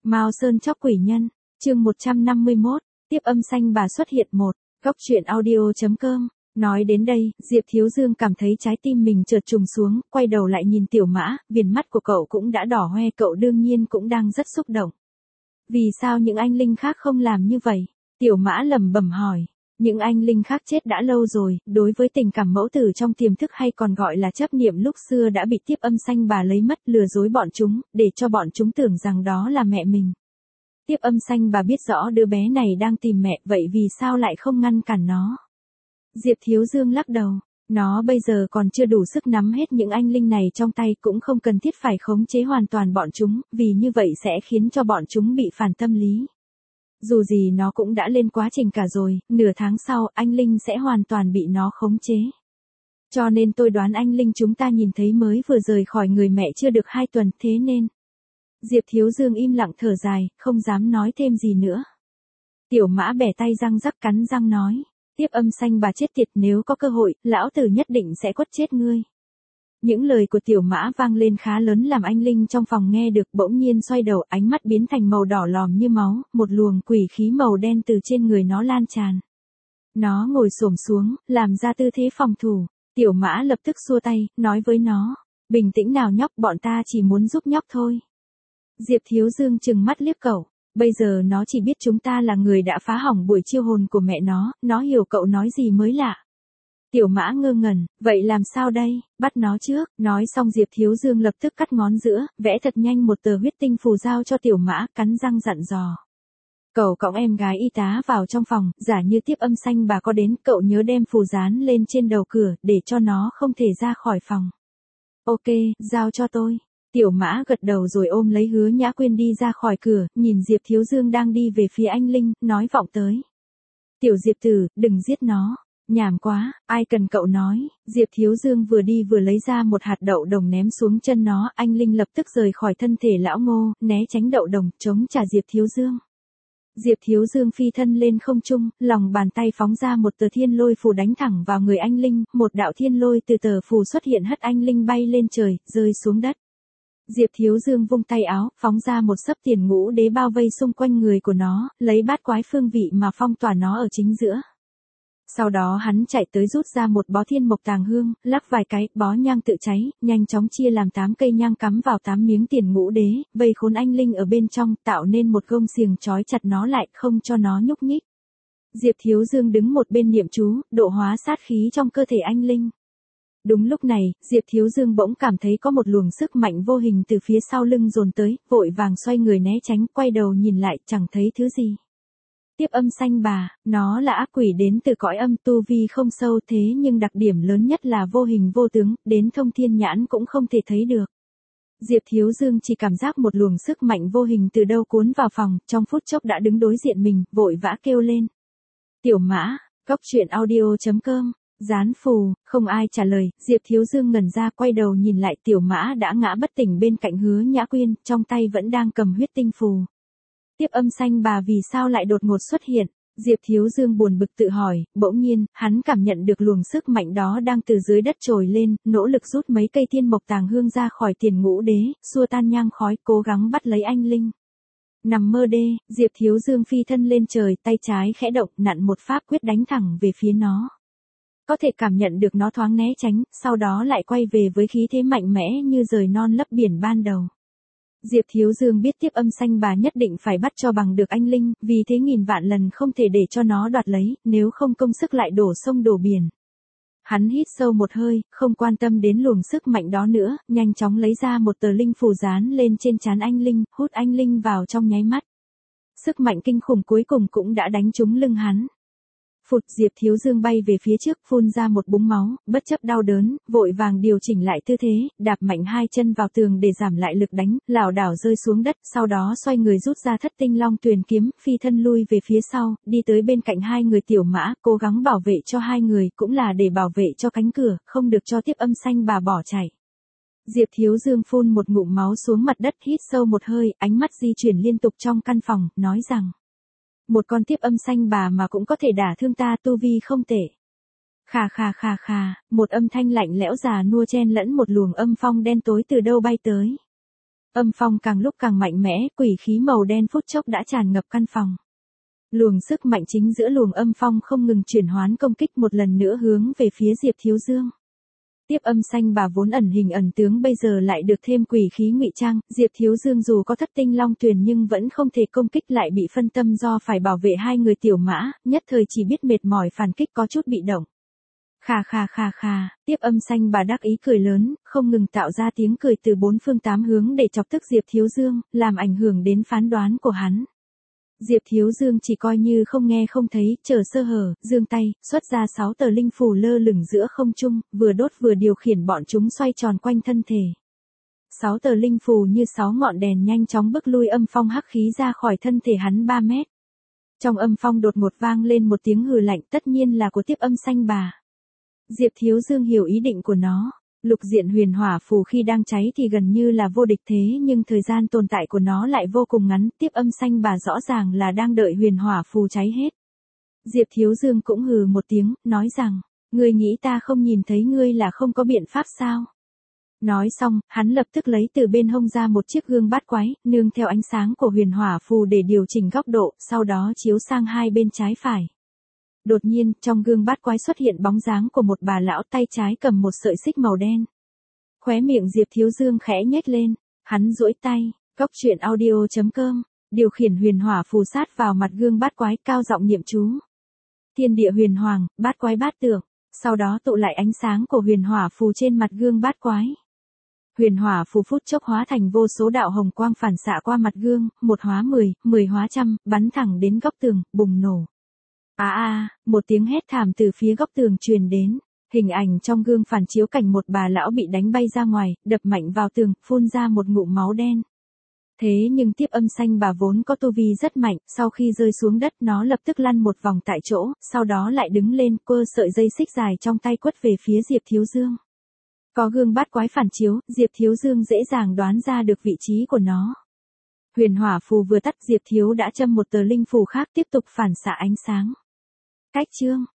Mao Sơn chóc quỷ nhân, chương 151, tiếp âm xanh bà xuất hiện một, góc truyện audio.com. Nói đến đây, Diệp Thiếu Dương cảm thấy trái tim mình chợt trùng xuống, quay đầu lại nhìn Tiểu Mã, viền mắt của cậu cũng đã đỏ hoe, cậu đương nhiên cũng đang rất xúc động. Vì sao những anh linh khác không làm như vậy? Tiểu Mã lẩm bẩm hỏi. Những anh linh khác chết đã lâu rồi, đối với tình cảm mẫu tử trong tiềm thức hay còn gọi là chấp niệm lúc xưa đã bị tiếp âm xanh bà lấy mất, lừa dối bọn chúng, để cho bọn chúng tưởng rằng đó là mẹ mình. Tiếp âm xanh bà biết rõ đứa bé này đang tìm mẹ, vậy vì sao lại không ngăn cản nó? Diệp Thiếu Dương lắc đầu, nó bây giờ còn chưa đủ sức nắm hết những anh linh này trong tay, cũng không cần thiết phải khống chế hoàn toàn bọn chúng, vì như vậy sẽ khiến cho bọn chúng bị phản tâm lý. Dù gì nó cũng đã lên quá trình cả rồi, nửa tháng sau anh linh sẽ hoàn toàn bị nó khống chế. Cho nên tôi đoán anh linh chúng ta nhìn thấy mới vừa rời khỏi người mẹ chưa được 2 tuần, thế nên. Diệp Thiếu Dương im lặng thở dài, không dám nói thêm gì nữa. Tiểu Mã bẻ tay răng rắc cắn răng nói, tiếp âm xanh bà chết tiệt, nếu có cơ hội, lão tử nhất định sẽ quất chết ngươi. Những lời của Tiểu Mã vang lên khá lớn làm anh linh trong phòng nghe được, bỗng nhiên xoay đầu, ánh mắt biến thành màu đỏ lòm như máu, một luồng quỷ khí màu đen từ trên người nó lan tràn. Nó ngồi xổm xuống, làm ra tư thế phòng thủ. Tiểu Mã lập tức xua tay, nói với nó, bình tĩnh nào nhóc, bọn ta chỉ muốn giúp nhóc thôi. Diệp Thiếu Dương trừng mắt liếc cậu, bây giờ nó chỉ biết chúng ta là người đã phá hỏng buổi chiêu hồn của mẹ nó hiểu cậu nói gì mới lạ. Tiểu Mã ngơ ngẩn, vậy làm sao đây, bắt nó trước, nói xong Diệp Thiếu Dương lập tức cắt ngón giữa, vẽ thật nhanh một tờ huyết tinh phù giao cho Tiểu Mã, cắn răng dặn dò. Cậu cõng em gái y tá vào trong phòng, giả như tiếp âm xanh bà có đến, cậu nhớ đem phù dán lên trên đầu cửa, để cho nó không thể ra khỏi phòng. Ok, giao cho tôi. Tiểu Mã gật đầu rồi ôm lấy Hứa Nhã Quyên đi ra khỏi cửa, nhìn Diệp Thiếu Dương đang đi về phía anh linh, nói vọng tới. Tiểu Diệp tử, đừng giết nó. Nhảm quá, ai cần cậu nói. Diệp Thiếu Dương vừa đi vừa lấy ra một hạt đậu đồng ném xuống chân nó, anh linh lập tức rời khỏi thân thể lão Ngô, né tránh đậu đồng, chống trả Diệp Thiếu Dương. Diệp Thiếu Dương phi thân lên không trung, lòng bàn tay phóng ra một tờ thiên lôi phù đánh thẳng vào người anh linh, một đạo thiên lôi từ tờ phù xuất hiện hất anh linh bay lên trời, rơi xuống đất. Diệp Thiếu Dương vung tay áo, phóng ra một sấp tiền ngũ đế bao vây xung quanh người của nó, lấy bát quái phương vị mà phong tỏa nó ở chính giữa. Sau đó hắn chạy tới rút ra một bó thiên mộc tàng hương, lắc vài cái, bó nhang tự cháy, nhanh chóng chia làm 8 cây nhang cắm vào 8 miếng tiền ngũ đế, vây khốn anh linh ở bên trong, tạo nên một gông xiềng trói chặt nó lại, không cho nó nhúc nhích. Diệp Thiếu Dương đứng một bên niệm chú, độ hóa sát khí trong cơ thể anh linh. Đúng lúc này, Diệp Thiếu Dương bỗng cảm thấy có một luồng sức mạnh vô hình từ phía sau lưng dồn tới, vội vàng xoay người né tránh, quay đầu nhìn lại, chẳng thấy thứ gì. Tiếp âm xanh bà, nó là ác quỷ đến từ cõi âm, tu vi không sâu, thế nhưng đặc điểm lớn nhất là vô hình vô tướng, đến thông thiên nhãn cũng không thể thấy được. Diệp Thiếu Dương chỉ cảm giác một luồng sức mạnh vô hình từ đâu cuốn vào phòng, trong phút chốc đã đứng đối diện mình, vội vã kêu lên. Tiểu Mã, góc truyện audio.com, dán phù, không ai trả lời, Diệp Thiếu Dương ngẩn ra, quay đầu nhìn lại, Tiểu Mã đã ngã bất tỉnh bên cạnh Hứa Nhã Quyên, trong tay vẫn đang cầm huyết tinh phù. Tiếp âm xanh bà vì sao lại đột ngột xuất hiện? Diệp Thiếu Dương buồn bực tự hỏi, bỗng nhiên, hắn cảm nhận được luồng sức mạnh đó đang từ dưới đất trồi lên, nỗ lực rút mấy cây thiên mộc tàng hương ra khỏi tiền ngũ đế, xua tan nhang khói, cố gắng bắt lấy anh linh. Nằm mơ đê, Diệp Thiếu Dương phi thân lên trời, tay trái khẽ động, nặn một pháp quyết đánh thẳng về phía nó. Có thể cảm nhận được nó thoáng né tránh, sau đó lại quay về với khí thế mạnh mẽ như rời non lấp biển ban đầu. Diệp Thiếu Dương biết tiếp âm xanh bà nhất định phải bắt cho bằng được anh linh, vì thế nghìn vạn lần không thể để cho nó đoạt lấy, nếu không công sức lại đổ sông đổ biển. Hắn hít sâu một hơi, không quan tâm đến luồng sức mạnh đó nữa, nhanh chóng lấy ra một tờ linh phù dán lên trên trán anh linh, hút anh linh vào trong nháy mắt. Sức mạnh kinh khủng cuối cùng cũng đã đánh trúng lưng hắn. Phụt, Diệp Thiếu Dương bay về phía trước, phun ra một búng máu, bất chấp đau đớn, vội vàng điều chỉnh lại tư thế, đạp mạnh 2 chân vào tường để giảm lại lực đánh, lảo đảo rơi xuống đất, sau đó xoay người rút ra Thất Tinh Long Tuyền kiếm, phi thân lui về phía sau, đi tới bên cạnh 2 người Tiểu Mã, cố gắng bảo vệ cho 2 người, cũng là để bảo vệ cho cánh cửa, không được cho tiếp âm xanh bà bỏ chạy. Diệp Thiếu Dương phun một ngụm máu xuống mặt đất, hít sâu một hơi, ánh mắt di chuyển liên tục trong căn phòng, nói rằng: một con tiếp âm xanh bà mà cũng có thể đả thương ta, tu vi không tệ. Khà, một âm thanh lạnh lẽo già nua chen lẫn một luồng âm phong đen tối từ đâu bay tới. Âm phong càng lúc càng mạnh mẽ, quỷ khí màu đen phút chốc đã tràn ngập căn phòng. Luồng sức mạnh chính giữa luồng âm phong không ngừng chuyển hoán công kích một lần nữa hướng về phía Diệp Thiếu Dương. Tiếp âm xanh bà vốn ẩn hình ẩn tướng bây giờ lại được thêm quỷ khí ngụy trang, Diệp Thiếu Dương dù có thất tinh long tuyền nhưng vẫn không thể công kích lại bị phân tâm do phải bảo vệ hai người tiểu mã, nhất thời chỉ biết mệt mỏi phản kích có chút bị động. Khà, tiếp âm xanh bà đắc ý cười lớn, không ngừng tạo ra tiếng cười từ bốn phương tám hướng để chọc tức Diệp Thiếu Dương, làm ảnh hưởng đến phán đoán của hắn. Diệp Thiếu Dương chỉ coi như không nghe không thấy, chờ sơ hở, giương tay, xuất ra 6 tờ linh phù lơ lửng giữa không trung, vừa đốt vừa điều khiển bọn chúng xoay tròn quanh thân thể. 6 tờ linh phù như 6 ngọn đèn nhanh chóng bức lui âm phong hắc khí ra khỏi thân thể hắn 3 mét. Trong âm phong đột ngột vang lên một tiếng hừ lạnh, tất nhiên là của tiếp âm xanh bà. Diệp Thiếu Dương hiểu ý định của nó. Lục diện huyền hỏa phù khi đang cháy thì gần như là vô địch thế nhưng thời gian tồn tại của nó lại vô cùng ngắn, tiếp âm xanh bà rõ ràng là đang đợi huyền hỏa phù cháy hết. Diệp Thiếu Dương cũng hừ một tiếng, nói rằng, ngươi nghĩ ta không nhìn thấy ngươi là không có biện pháp sao? Nói xong, hắn lập tức lấy từ bên hông ra một chiếc gương bát quái, nương theo ánh sáng của huyền hỏa phù để điều chỉnh góc độ, sau đó chiếu sang hai bên trái phải. Đột nhiên, trong gương bát quái xuất hiện bóng dáng của một bà lão, tay trái cầm một sợi xích màu đen. Khóe miệng Diệp Thiếu Dương khẽ nhếch lên, hắn duỗi tay, Cốc truyện audio.com, điều khiển huyền hỏa phù sát vào mặt gương bát quái, cao giọng niệm chú. Thiên địa huyền hoàng, bát quái bát tượng, sau đó tụ lại ánh sáng của huyền hỏa phù trên mặt gương bát quái. Huyền hỏa phù phút chốc hóa thành vô số đạo hồng quang phản xạ qua mặt gương, 1 hóa 10, 10 hóa trăm, bắn thẳng đến góc tường, bùng nổ. Một tiếng hét thảm từ phía góc tường truyền đến. Hình ảnh trong gương phản chiếu cảnh một bà lão bị đánh bay ra ngoài, đập mạnh vào tường, phun ra một ngụm máu đen. Thế nhưng tiếp âm xanh bà vốn có tu vi rất mạnh, sau khi rơi xuống đất nó lập tức lăn một vòng tại chỗ, sau đó lại đứng lên, quơ sợi dây xích dài trong tay quất về phía Diệp Thiếu Dương. Có gương bát quái phản chiếu, Diệp Thiếu Dương dễ dàng đoán ra được vị trí của nó. Huyền hỏa phù vừa tắt, Diệp Thiếu đã châm một tờ linh phù khác tiếp tục phản xạ ánh sáng. Cách chương